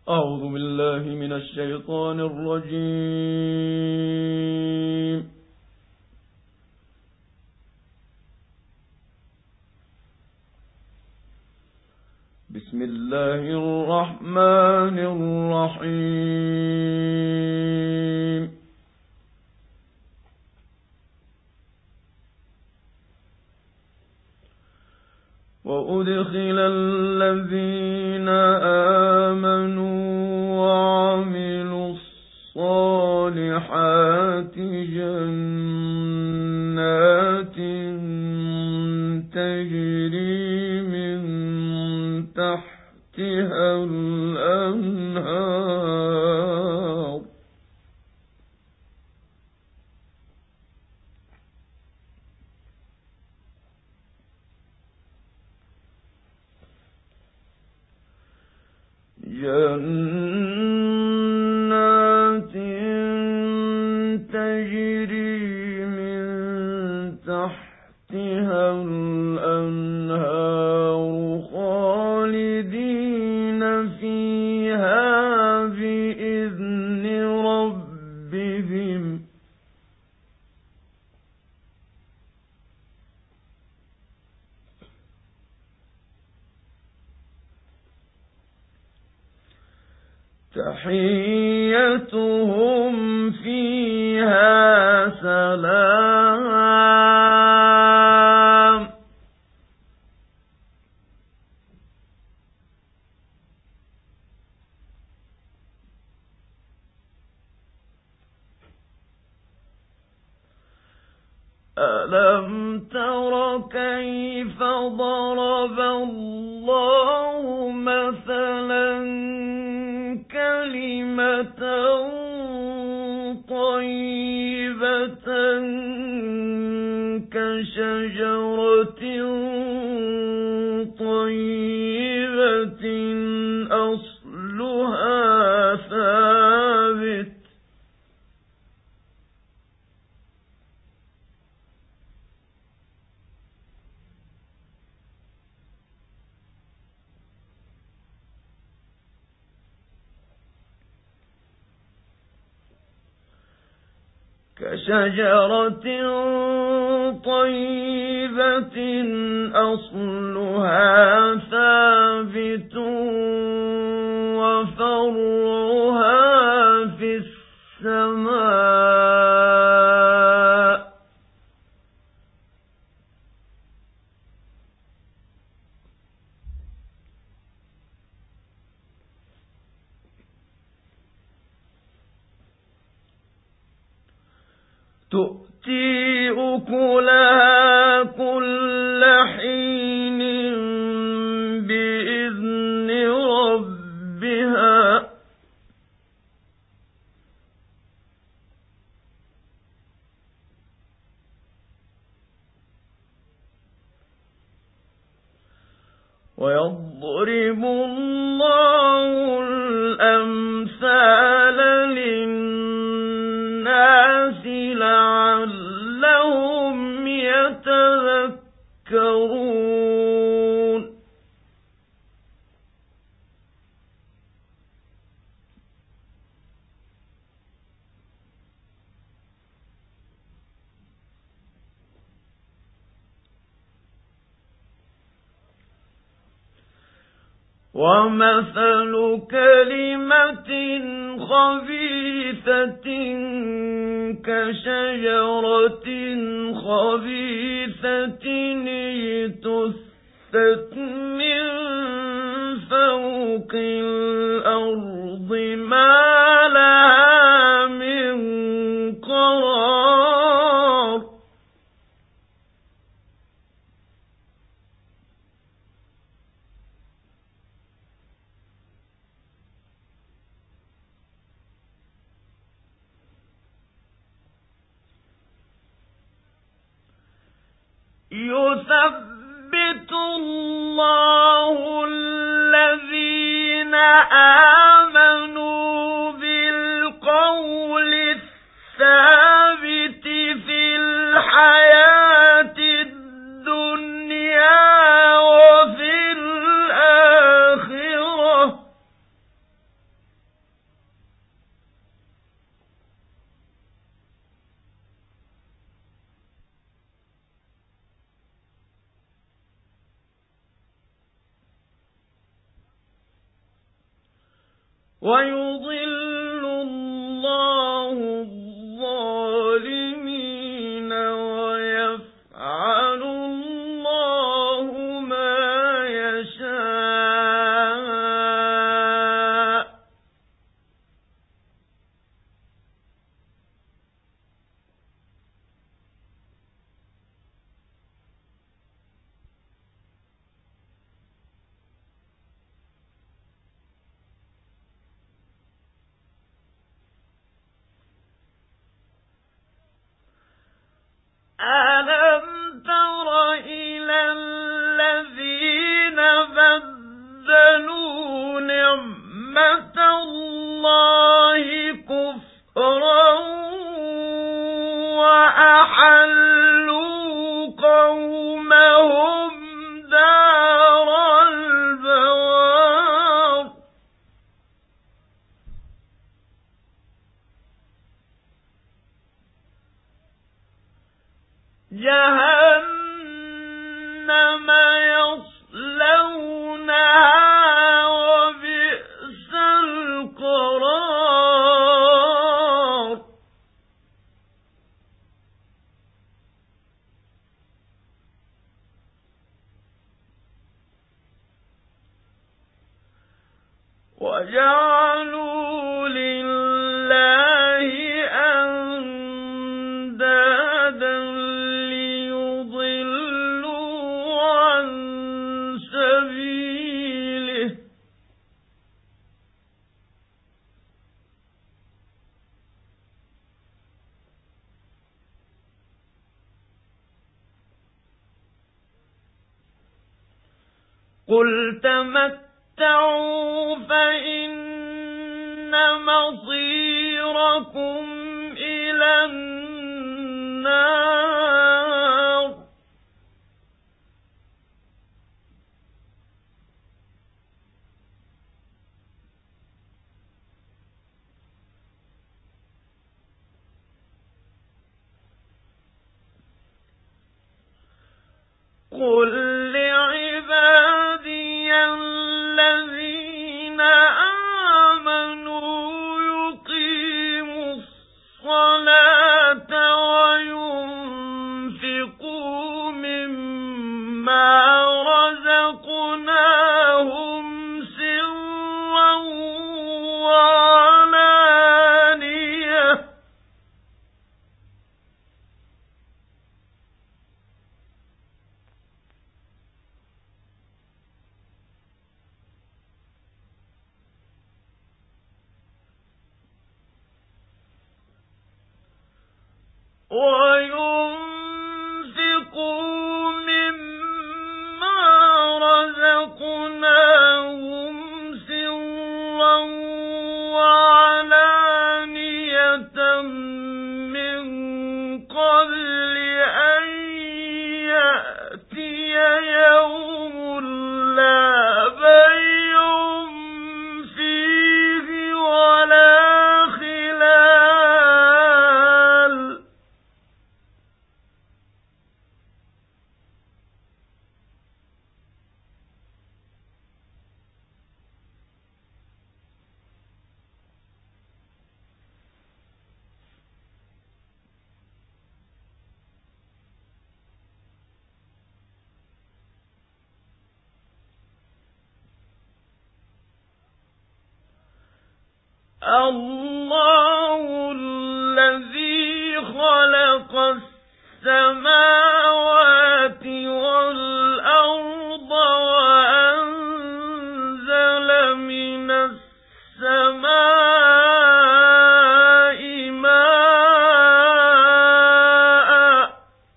أعوذ بالله من الشيطان الرجيم. بسم الله الرحمن الرحيم. وأدخل الذين آمنوا وعملوا الصالحات جنات تجري من تحتها الأنهار جنات تجري من تحتها الأنهار خالدين فيها بإذن ربهم تحيتهم فيها سلام ألم تر كيف ضرب الله مثلا كلمة طيبة كشجرة طيبة أصلها ثابت كشجرة طيبة أصلها ثابت وفرعها في السماء تؤتي أكلها كل حين بإذن ربها ويضرب الله الأمثال للناس لعلهم يتذكرون ومثل كلمة خبيثة كشجرة خبيثة اجتثت من فوق الأرض ما لها من قرار يثبت الله الذين آمنوا بالقول الثابت في الحياة الدنيا وفي الآخرة ويضل الله الظالمين ويفعل الله ما يشاء. ألم تر إلى الذين بدلوا نعمة الله كفرا وأحلوا قومهم دار البوار جهنم يصلونها وبئس القرار. وجعلوا لله أندادا ليضلوا عن سبيله قل تمتعوا فإن مصيركم إلى النار. قل لعبادي الذين آمنوا يقيموا الصلاة وينفقوا مما رزقناهم سرا وعلانية وينفقوا مما رزقناهم سرا وعلانية من قبل أن يأتي يوم لا بيع فيه ولا خلال. الله الذي خلق السماوات والأرض وأنزل من السماء ماء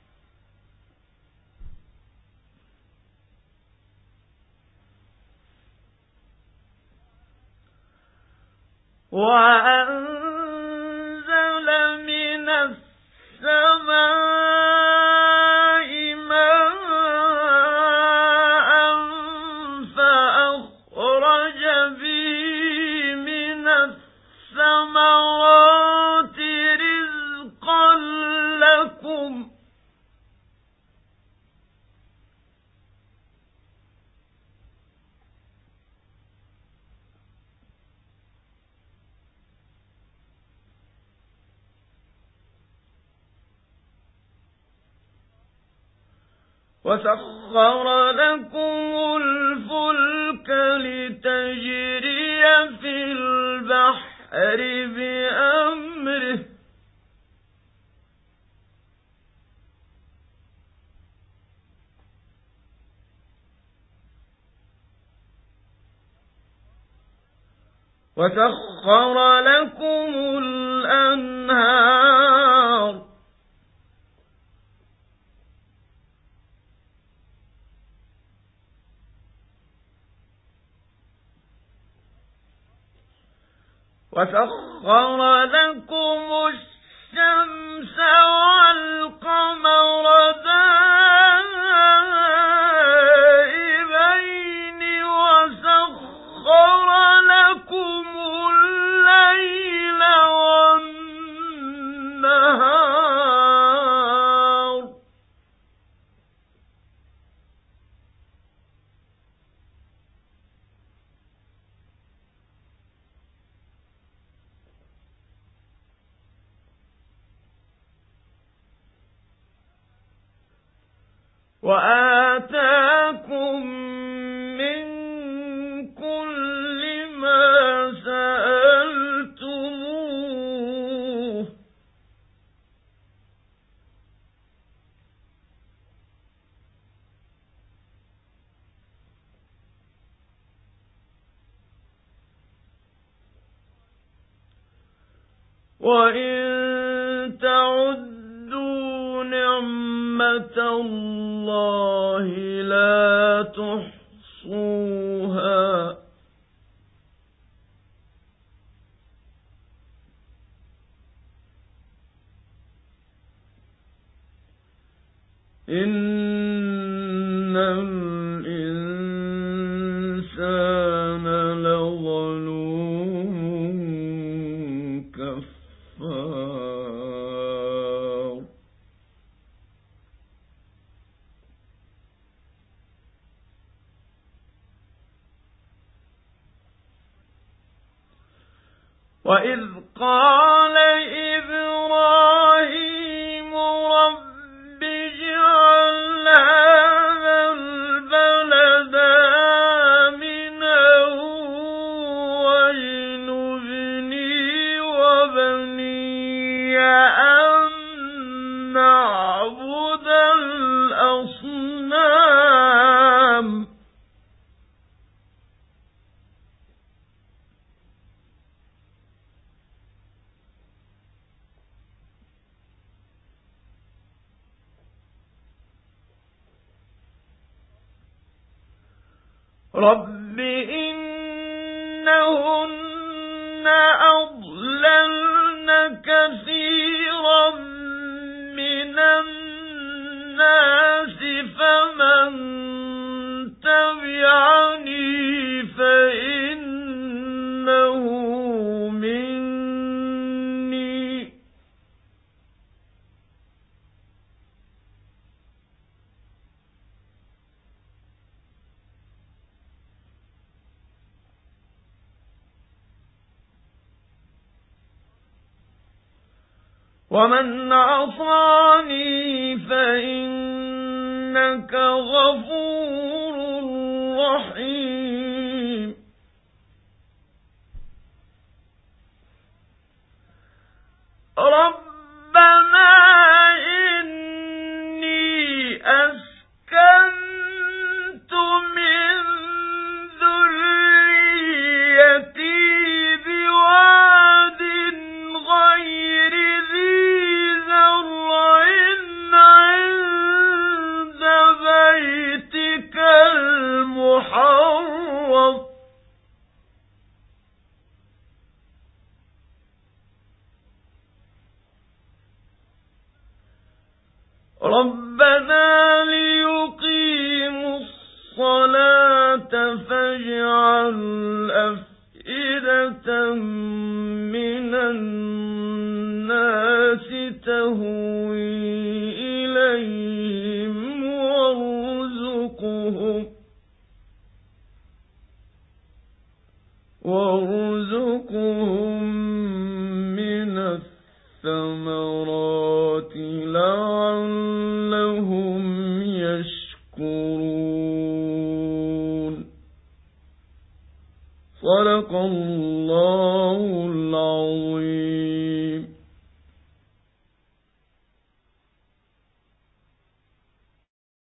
وأنزل من السماء ماء فأخرج به من الثمرات رزقا لكم وسخر لكم الفلك لتجري في البحر بأمره وسخر لكم الأنهار وسخر لكم الشمس والقمر دائبين وسخر لكم الليل والنهار وآتاكم من كل ما سألتموه وإن تعدوا نعمة الله لا تحصوها إن الإنسان لظلوم كفار وإذ قال إبراهيم رب اجعل هذا البلد آمنا واجنبني وبني أن نعبد الأصنام رب إنهن أضللن كثيرا من الناس فمن تبعني فإنه مني ومن عصاني فإنك غفور رحيم ربنا إني أسكنت من ذريتي بواد غير ذي زرع عند بيتك المحرم ربنا ليقيموا الصلاة فاجعل أفئدة من الناس تهوي إليهم وارزقهم من الثمرات لعلهم يشكرون صدق الله العظيم.